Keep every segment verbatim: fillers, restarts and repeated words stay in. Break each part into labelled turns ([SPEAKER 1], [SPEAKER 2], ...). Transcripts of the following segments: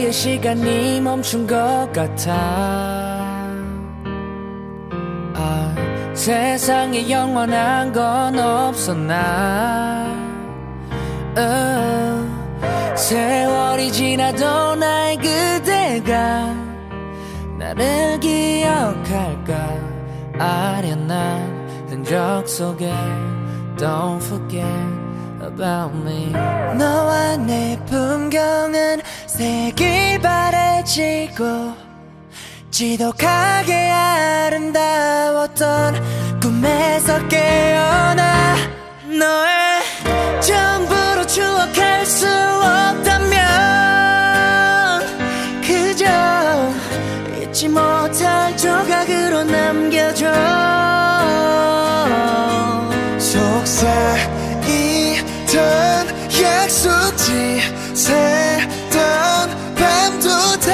[SPEAKER 1] 내게 시간이 멈춘 것 같아. 아, 세상에 영원한 건 없어 나. uh, 세월이 지나도 나의 그대가 나를 기억할까. 아련한 흔적 속에 Don't forget about me. 너와 내 풍경은 색이 바래지고 지독하게 아름다웠던 꿈에서 깨어나. 너의 전부로 추억할 수 없다면 그저 잊지 못할 조각으로 남겨줘.
[SPEAKER 2] 속삭이던 약속지 새던 밤도 다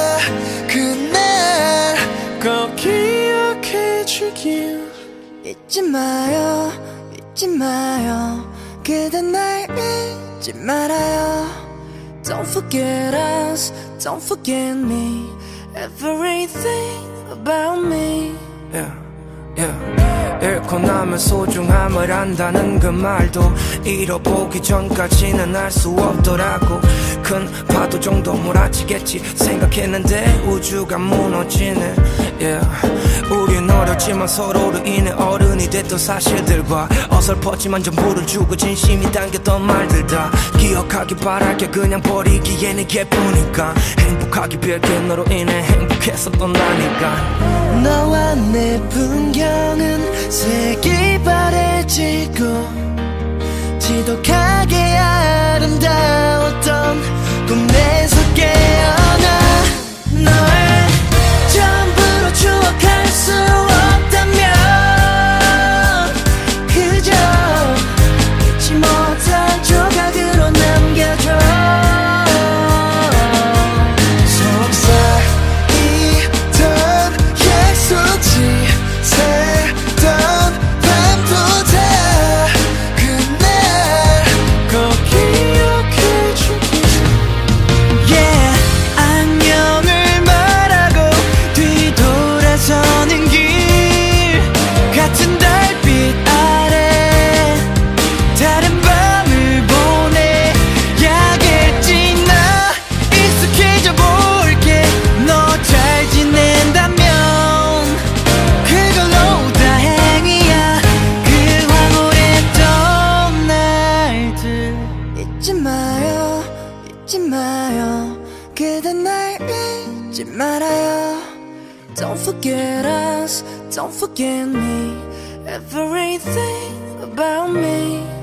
[SPEAKER 2] 그날 꼭 기억해주길.
[SPEAKER 1] 잊지 마요 잊지 마요 그대 날 잊지 말아요. Don't forget us Don't forget me Everything about me.
[SPEAKER 2] Yeah, yeah. 잃고 나면 소중함을 안다는 그 말도 잃어보기 전까지는 알 수 없더라고. 큰 파도 정도 몰아치겠지 생각했는데 우주가 무너지네. Yeah. 우린 어렸지만 서로로 인해 어른이 됐던 사실들과 어설펐지만 전부를 주고 진심이 담겼던 말들 다 기억하기 바랄게. 그냥 버리기엔 이게뿐이니까 행복하기 빌게. 너로 인해 행복했었던 나니까.
[SPEAKER 1] 너와 내 풍경은 색이 바래지고 지독하게 아름다웠던 꿈에서 깨어나. 너의 전부로 추억할 수 없다면 그저 잊지 못할 조각으로 남겨줘. 잊지 마요 잊지 마요 그대 날 잊지 말아요. Don't forget us Don't forget me Everything about me.